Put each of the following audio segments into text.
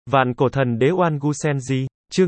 Vạn cổ thần đế Oan Gu Senji, chương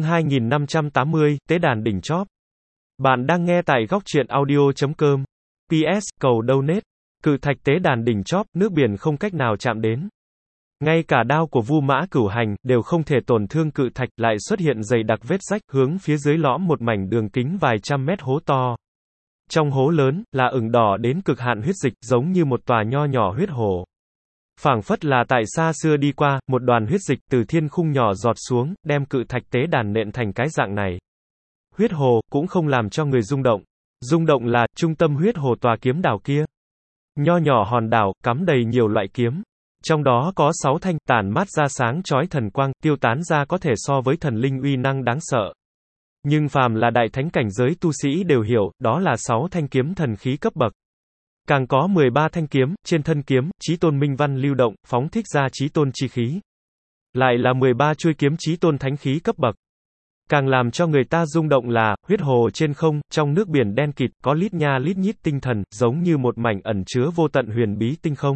2580, Tế đàn đỉnh chóp. Bạn đang nghe tại góc truyện audio.com. PS, cầu donate. Cự thạch tế đàn đỉnh chóp, nước biển không cách nào chạm đến. Ngay cả đao của Vu Mã Cửu Hành, đều không thể tổn thương cự thạch, lại xuất hiện dày đặc vết rách, hướng phía dưới lõm một mảnh đường kính vài trăm mét hố to. Trong hố lớn, là ửng đỏ đến cực hạn huyết dịch, giống như một tòa nho nhỏ huyết hồ. Phảng phất là tại xa xưa đi qua, một đoàn huyết dịch từ thiên khung nhỏ giọt xuống, đem cự thạch tế đàn nện thành cái dạng này. Huyết hồ, cũng không làm cho người rung động. Rung động là, trung tâm huyết hồ tòa kiếm đảo kia. Nho nhỏ hòn đảo, cắm đầy nhiều loại kiếm. Trong đó có 6 thanh, tản mát ra sáng chói thần quang, tiêu tán ra có thể so với thần linh uy năng đáng sợ. Nhưng phàm là đại thánh cảnh giới tu sĩ đều hiểu, đó là 6 thanh kiếm thần khí cấp bậc. Càng có 13 thanh kiếm, trên thân kiếm, chí tôn minh văn lưu động, phóng thích ra chí tôn chi khí. Lại là 13 chuôi kiếm chí tôn thánh khí cấp bậc. Càng làm cho người ta rung động là, huyết hồ trên không, trong nước biển đen kịt, có lít nha lít nhít tinh thần, giống như một mảnh ẩn chứa vô tận huyền bí tinh không.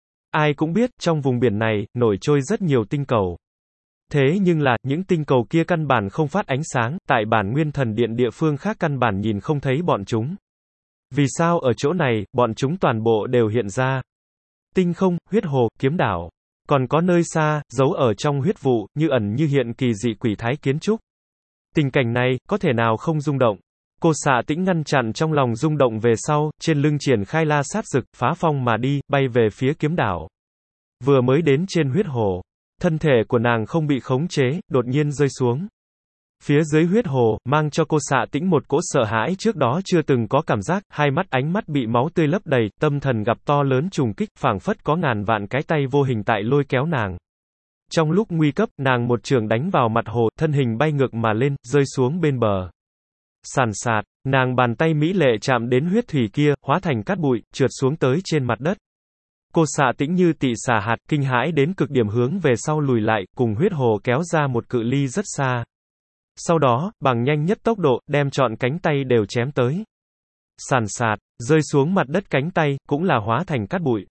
Ai cũng biết, trong vùng biển này, nổi trôi rất nhiều tinh cầu. Thế nhưng là, những tinh cầu kia căn bản không phát ánh sáng, tại bản nguyên thần điện địa phương khác căn bản nhìn không thấy bọn chúng. Vì sao ở chỗ này, bọn chúng toàn bộ đều hiện ra? Tinh không, huyết hồ, kiếm đảo. Còn có nơi xa, giấu ở trong huyết vụ, như ẩn như hiện kỳ dị quỷ thái kiến trúc. Tình cảnh này, có thể nào không rung động? Cô Xạ Tĩnh ngăn chặn trong lòng rung động về sau, trên lưng triển khai la sát dực, phá phong mà đi, bay về phía kiếm đảo. Vừa mới đến trên huyết hồ, thân thể của nàng không bị khống chế, đột nhiên rơi xuống. Phía dưới huyết hồ, mang cho cô Xạ Tĩnh một cỗ sợ hãi trước đó chưa từng có cảm giác, hai mắt ánh mắt bị máu tươi lấp đầy, tâm thần gặp to lớn trùng kích, phảng phất có ngàn vạn cái tay vô hình tại lôi kéo nàng. Trong lúc nguy cấp, nàng một trường đánh vào mặt hồ, thân hình bay ngược mà lên, rơi xuống bên bờ. Sàn sạt, nàng bàn tay mỹ lệ chạm đến huyết thủy kia, hóa thành cát bụi, trượt xuống tới trên mặt đất. Cô Xạ Tĩnh như tị xà hạt, kinh hãi đến cực điểm hướng về sau lùi lại, cùng huyết hồ kéo ra một cự ly rất xa. Sau đó, bằng nhanh nhất tốc độ, đem trọn cánh tay đều chém tới. Sàn sạt, rơi xuống mặt đất cánh tay, cũng là hóa thành cát bụi.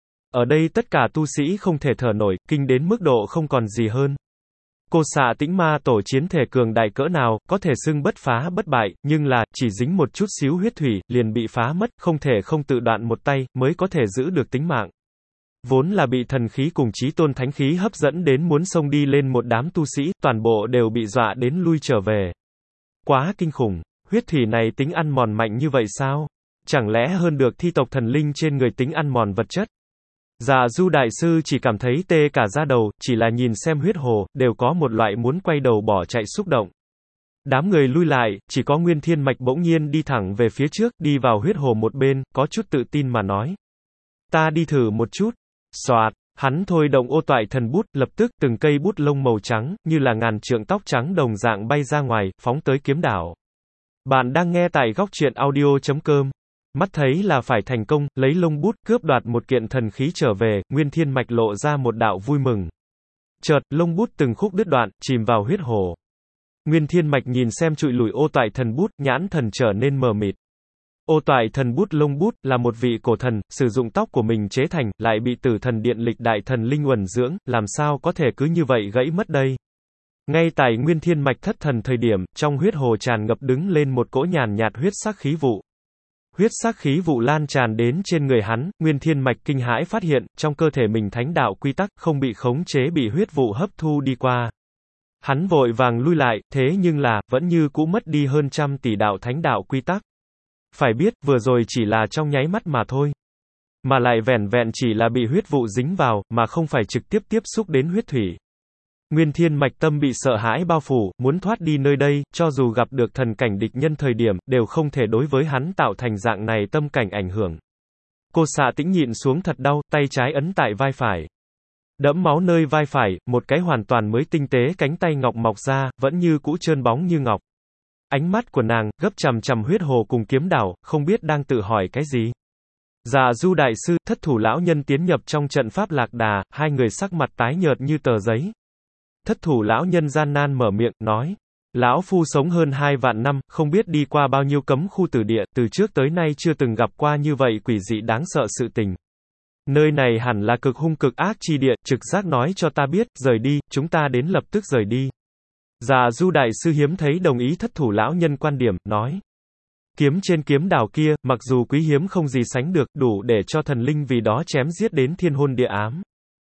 Ở đây tất cả tu sĩ không thể thở nổi, kinh đến mức độ không còn gì hơn. Cô Xạ Tĩnh ma tổ chiến thể cường đại cỡ nào, có thể xưng bất phá bất bại, nhưng là, chỉ dính một chút xíu huyết thủy, liền bị phá mất, không thể không tự đoạn một tay, mới có thể giữ được tính mạng. Vốn là bị thần khí cùng chí tôn thánh khí hấp dẫn đến muốn xông đi lên một đám tu sĩ, toàn bộ đều bị dọa đến lui trở về. Quá kinh khủng, huyết thủy này tính ăn mòn mạnh như vậy sao? Chẳng lẽ hơn được thi tộc thần linh trên người tính ăn mòn vật chất? Dạ Du đại sư chỉ cảm thấy tê cả da đầu, chỉ là nhìn xem huyết hồ, đều có một loại muốn quay đầu bỏ chạy xúc động. Đám người lui lại, chỉ có Nguyên Thiên Mạch bỗng nhiên đi thẳng về phía trước, đi vào huyết hồ một bên, có chút tự tin mà nói. Ta đi thử một chút. Xoạt, hắn thôi động ô toại thần bút, lập tức, từng cây bút lông màu trắng, như là ngàn trượng tóc trắng đồng dạng bay ra ngoài, phóng tới kiếm đảo. Bạn đang nghe tại góc truyện audio.com. Mắt thấy là phải thành công, lấy lông bút cướp đoạt một kiện thần khí trở về, Nguyên Thiên Mạch lộ ra một đạo vui mừng. Chợt, lông bút từng khúc đứt đoạn, chìm vào huyết hồ. Nguyên Thiên Mạch nhìn xem trụi lùi ô toại thần bút, nhãn thần trở nên mờ mịt. Ô toại thần bút lông bút, là một vị cổ thần, sử dụng tóc của mình chế thành, lại bị tử thần điện lịch đại thần linh uẩn dưỡng, làm sao có thể cứ như vậy gãy mất đây. Ngay tại Nguyên Thiên Mạch thất thần thời điểm, trong huyết hồ tràn ngập đứng lên một cỗ nhàn nhạt huyết sắc khí vụ. Huyết sắc khí vụ lan tràn đến trên người hắn, Nguyên Thiên Mạch kinh hãi phát hiện, trong cơ thể mình thánh đạo quy tắc, không bị khống chế bị huyết vụ hấp thu đi qua. Hắn vội vàng lui lại, thế nhưng là, vẫn như cũ mất đi hơn trăm tỷ đạo thánh đạo quy tắc. Phải biết, vừa rồi chỉ là trong nháy mắt mà thôi. Mà lại vẻn vẹn chỉ là bị huyết vụ dính vào, mà không phải trực tiếp tiếp xúc đến huyết thủy. Nguyên Thiên Mạch tâm bị sợ hãi bao phủ, muốn thoát đi nơi đây, cho dù gặp được thần cảnh địch nhân thời điểm, đều không thể đối với hắn tạo thành dạng này tâm cảnh ảnh hưởng. Cô Xạ Tĩnh nhịn xuống thật đau, tay trái ấn tại vai phải. Đẫm máu nơi vai phải, một cái hoàn toàn mới tinh tế cánh tay ngọc mọc ra, vẫn như cũ trơn bóng như ngọc. Ánh mắt của nàng, gấp chằm chằm huyết hồ cùng kiếm đảo, không biết đang tự hỏi cái gì. Dạ Du đại sư, thất thủ lão nhân tiến nhập trong trận pháp lạc đà, hai người sắc mặt tái nhợt như tờ giấy. Thất thủ lão nhân gian nan mở miệng, nói. Lão phu sống hơn 2 vạn năm, không biết đi qua bao nhiêu cấm khu tử địa, từ trước tới nay chưa từng gặp qua như vậy quỷ dị đáng sợ sự tình. Nơi này hẳn là cực hung cực ác chi địa, trực giác nói cho ta biết, rời đi, chúng ta đến lập tức rời đi. Dạ Du đại sư hiếm thấy đồng ý thất thủ lão nhân quan điểm, nói. Kiếm trên kiếm đảo kia, mặc dù quý hiếm không gì sánh được, đủ để cho thần linh vì đó chém giết đến thiên hôn địa ám.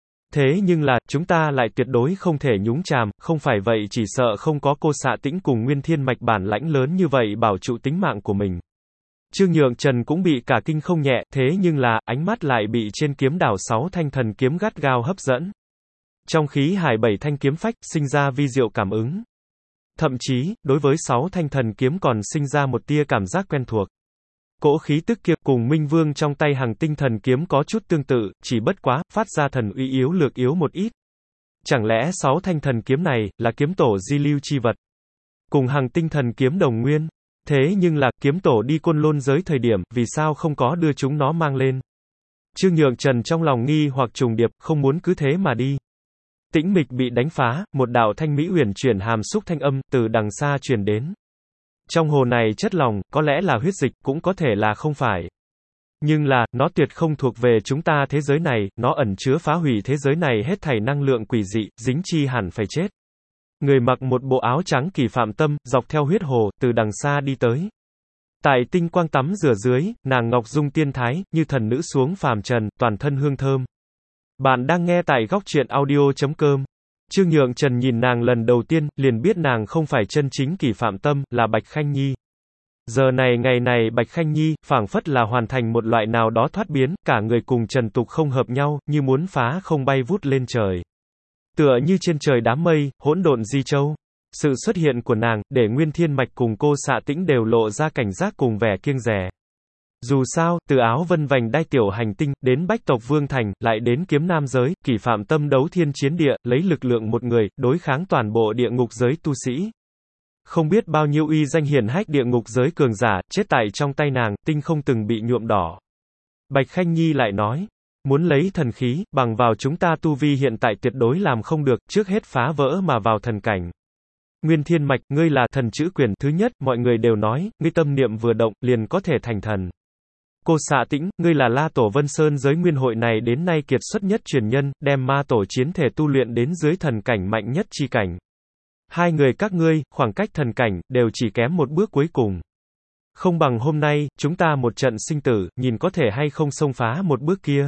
Thế nhưng là, chúng ta lại tuyệt đối không thể nhúng chàm, không phải vậy chỉ sợ không có cô Xạ Tĩnh cùng Nguyên Thiên Mạch bản lãnh lớn như vậy bảo trụ tính mạng của mình. Trương Nhượng Trần cũng bị cả kinh không nhẹ, thế nhưng là, ánh mắt lại bị trên kiếm đảo 6 thanh thần kiếm gắt gao hấp dẫn. Trong khí hải 7 thanh kiếm phách, sinh ra vi diệu cảm ứng. Thậm chí, đối với 6 thanh thần kiếm còn sinh ra một tia cảm giác quen thuộc. Cỗ khí tức kia cùng Minh Vương trong tay Hằng Tinh thần kiếm có chút tương tự, chỉ bất quá, phát ra thần uy yếu lược yếu một ít. Chẳng lẽ 6 thanh thần kiếm này, là kiếm tổ di lưu chi vật? Cùng Hằng Tinh thần kiếm đồng nguyên? Thế nhưng là, kiếm tổ đi Côn Lôn giới thời điểm, vì sao không có đưa chúng nó mang lên? Trương Nhượng Trần trong lòng nghi hoặc trùng điệp, không muốn cứ thế mà đi. Tĩnh mịch bị đánh phá, một đạo thanh mỹ uyển chuyển hàm xúc thanh âm, từ đằng xa truyền đến. Trong hồ này chất lỏng, có lẽ là huyết dịch, cũng có thể là không phải. Nhưng là, nó tuyệt không thuộc về chúng ta thế giới này, nó ẩn chứa phá hủy thế giới này hết thảy năng lượng quỷ dị, dính chi hẳn phải chết. Người mặc một bộ áo trắng Kỳ Phạm Tâm, dọc theo huyết hồ, từ đằng xa đi tới. Tại tinh quang tắm rửa dưới, nàng ngọc dung tiên thái, như thần nữ xuống phàm trần, toàn thân hương thơm. Bạn đang nghe tại góc truyện audio.com. Trương Nhượng Trần nhìn nàng lần đầu tiên, liền biết nàng không phải chân chính Kỳ Phạm Tâm, là Bạch Khanh Nhi. Giờ này ngày này Bạch Khanh Nhi, phảng phất là hoàn thành một loại nào đó thoát biến, cả người cùng trần tục không hợp nhau, như muốn phá không bay vút lên trời. Tựa như trên trời đám mây, hỗn độn di châu. Sự xuất hiện của nàng, để Nguyên Thiên Mạch cùng cô Xạ Tĩnh đều lộ ra cảnh giác cùng vẻ kiêng dè. Dù sao, từ áo vân vành đai tiểu hành tinh, đến bách tộc vương thành, lại đến kiếm nam giới, Kỳ Phạm Tâm đấu thiên chiến địa, lấy lực lượng một người, đối kháng toàn bộ địa ngục giới tu sĩ. Không biết bao nhiêu uy danh hiển hách địa ngục giới cường giả, chết tại trong tay nàng, tinh không từng bị nhuộm đỏ. Bạch Khanh Nhi lại nói, muốn lấy thần khí, bằng vào chúng ta tu vi hiện tại tuyệt đối làm không được, trước hết phá vỡ mà vào thần cảnh. Nguyên Thiên Mạch, ngươi là thần chữ quyền, thứ nhất, mọi người đều nói, ngươi tâm niệm vừa động, liền có thể thành thần. Cô Xạ Tĩnh, ngươi là La Tổ Vân Sơn giới nguyên hội này đến nay kiệt xuất nhất truyền nhân, đem ma tổ chiến thể tu luyện đến dưới thần cảnh mạnh nhất chi cảnh. Hai người các ngươi, khoảng cách thần cảnh, đều chỉ kém một bước cuối cùng. Không bằng hôm nay, chúng ta một trận sinh tử, nhìn có thể hay không xông phá một bước kia.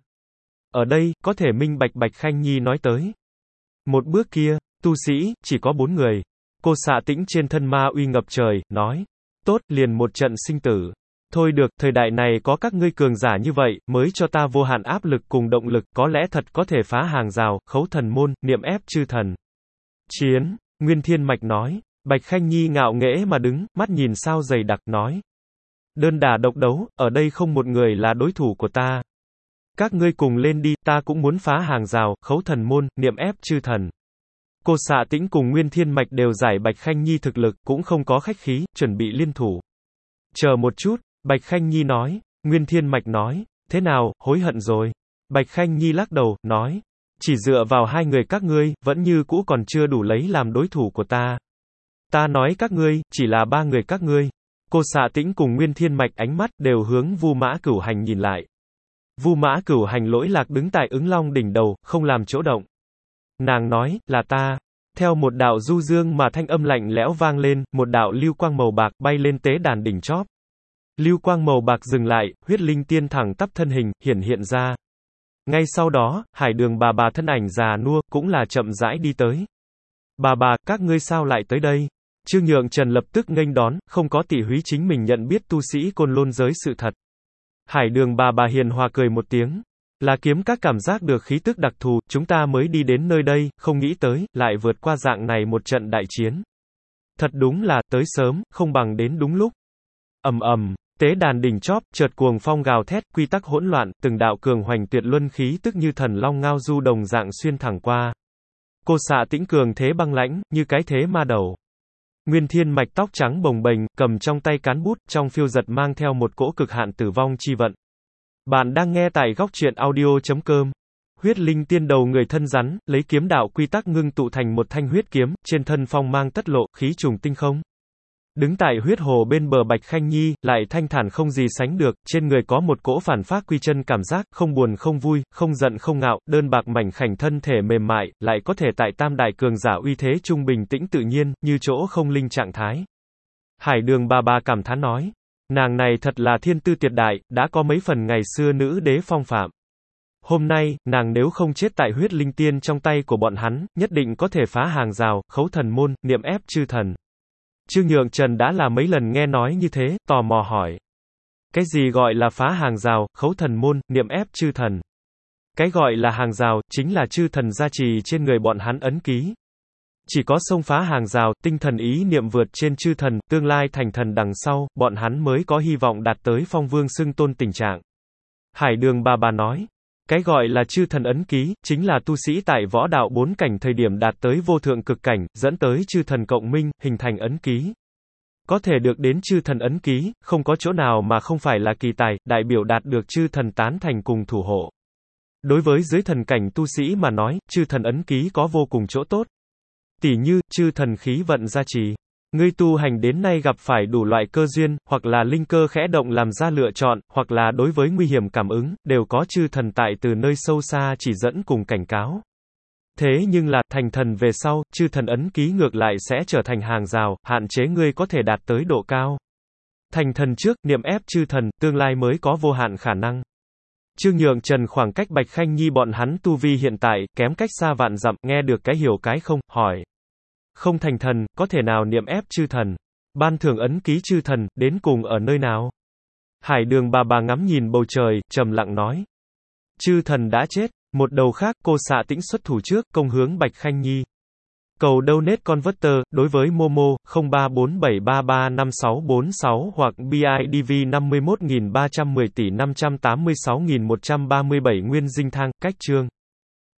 Ở đây, có thể minh bạch Bạch Khanh Nhi nói tới. Một bước kia, tu sĩ, chỉ có 4 người. Cô Xạ Tĩnh trên thân ma uy ngập trời, nói. Tốt, liền một trận sinh tử. Thôi được, thời đại này có các ngươi cường giả như vậy, mới cho ta vô hạn áp lực cùng động lực, có lẽ thật có thể phá hàng rào, khấu thần môn, niệm ép chư thần. Chiến, Nguyên Thiên Mạch nói. Bạch Khanh Nhi ngạo nghễ mà đứng, mắt nhìn sao dày đặc, nói. Đơn đả độc đấu, ở đây không một người là đối thủ của ta. Các ngươi cùng lên đi, ta cũng muốn phá hàng rào, khấu thần môn, niệm ép chư thần. Cô Xạ Tĩnh cùng Nguyên Thiên Mạch đều giải Bạch Khanh Nhi thực lực, cũng không có khách khí, chuẩn bị liên thủ. Chờ một chút, Bạch Khanh Nhi nói. Nguyên Thiên Mạch nói, thế nào, hối hận rồi. Bạch Khanh Nhi lắc đầu, nói, chỉ dựa vào hai người các ngươi, vẫn như cũ còn chưa đủ lấy làm đối thủ của ta. Ta nói các ngươi, chỉ là 3 người các ngươi. Cô Xạ Tĩnh cùng Nguyên Thiên Mạch ánh mắt, đều hướng Vu Mã Cửu Hành nhìn lại. Vu Mã Cửu Hành lỗi lạc đứng tại Ứng Long đỉnh đầu, không làm chỗ động. Nàng nói, là ta. Theo một đạo du dương mà thanh âm lạnh lẽo vang lên, một đạo lưu quang màu bạc bay lên tế đàn đỉnh chóp. Lưu quang màu bạc dừng lại, huyết linh tiên thẳng tắp thân hình, hiện ra. Ngay sau đó, Hải Đường bà thân ảnh già nua, cũng là chậm rãi đi tới. Bà, các ngươi sao lại tới đây? Trương Nhượng Trần lập tức nghênh đón, không có tỉ húy chính mình nhận biết tu sĩ Côn Lôn giới sự thật. Hải Đường bà hiền hòa cười một tiếng. Là kiếm các cảm giác được khí tức đặc thù, chúng ta mới đi đến nơi đây, không nghĩ tới, lại vượt qua dạng này một trận đại chiến. Thật đúng là, tới sớm, không bằng đến đúng lúc. Ầm, tế đàn đỉnh chóp, chợt cuồng phong gào thét, quy tắc hỗn loạn, từng đạo cường hoành tuyệt luân khí tức như thần long ngao du đồng dạng xuyên thẳng qua. Cô Xạ Tĩnh cường thế băng lãnh, như cái thế ma đầu. Nguyên Thiên Mạch tóc trắng bồng bềnh, cầm trong tay cán bút, trong phiêu giật mang theo một cỗ cực hạn tử vong chi vận. Bạn đang nghe tại góc truyện audio.com. Huyết linh tiên đầu người thân rắn, lấy kiếm đạo quy tắc ngưng tụ thành một thanh huyết kiếm, trên thân phong mang tất lộ, khí trùng tinh không. Đứng tại huyết hồ bên bờ Bạch Khanh Nhi, lại thanh thản không gì sánh được, trên người có một cỗ phản phác quy chân cảm giác, không buồn không vui, không giận không ngạo, đơn bạc mảnh khảnh thân thể mềm mại, lại có thể tại tam đại cường giả uy thế trung bình tĩnh tự nhiên, như chỗ không linh trạng thái. Hải Đường bà cảm thán nói, nàng này thật là thiên tư tuyệt đại, đã có mấy phần ngày xưa nữ đế phong phạm. Hôm nay, nàng nếu không chết tại huyết linh tiên trong tay của bọn hắn, nhất định có thể phá hàng rào, khấu thần môn, niệm ép chư thần. Trương Nhượng Trần đã là mấy lần nghe nói như thế, tò mò hỏi. Cái gì gọi là phá hàng rào, khấu thần môn, niệm ép chư thần? Cái gọi là hàng rào, chính là chư thần gia trì trên người bọn hắn ấn ký. Chỉ có xông phá hàng rào, tinh thần ý niệm vượt trên chư thần, tương lai thành thần đằng sau, bọn hắn mới có hy vọng đạt tới phong vương xưng tôn tình trạng. Hải Đường bà nói. Cái gọi là chư thần ấn ký, chính là tu sĩ tại võ đạo 4 cảnh thời điểm đạt tới vô thượng cực cảnh, dẫn tới chư thần cộng minh, hình thành ấn ký. Có thể được đến chư thần ấn ký, không có chỗ nào mà không phải là kỳ tài, đại biểu đạt được chư thần tán thành cùng thủ hộ. Đối với dưới thần cảnh tu sĩ mà nói, chư thần ấn ký có vô cùng chỗ tốt. Tỉ như, chư thần khí vận gia trì. Ngươi tu hành đến nay gặp phải đủ loại cơ duyên, hoặc là linh cơ khẽ động làm ra lựa chọn, hoặc là đối với nguy hiểm cảm ứng, đều có chư thần tại từ nơi sâu xa chỉ dẫn cùng cảnh cáo. Thế nhưng là, thành thần về sau, chư thần ấn ký ngược lại sẽ trở thành hàng rào, hạn chế ngươi có thể đạt tới độ cao. Thành thần trước, niệm ép chư thần, tương lai mới có vô hạn khả năng. Trương Nhượng Trần khoảng cách Bạch Khanh Nhi bọn hắn tu vi hiện tại, kém cách xa vạn dặm, nghe được cái hiểu cái không, hỏi. Không thành thần, có thể nào niệm ép chư thần? Ban thưởng ấn ký chư thần, đến cùng ở nơi nào? Hải Đường bà ngắm nhìn bầu trời, trầm lặng nói. Chư thần đã chết. Một đầu khác, cô xạ tĩnh xuất thủ trước, công hướng Bạch Khanh Nhi. Cầu donate converter, đối với Momo, 0347335646 hoặc BIDV 51.310 tỷ 586.137 nguyên dinh thang, cách chương.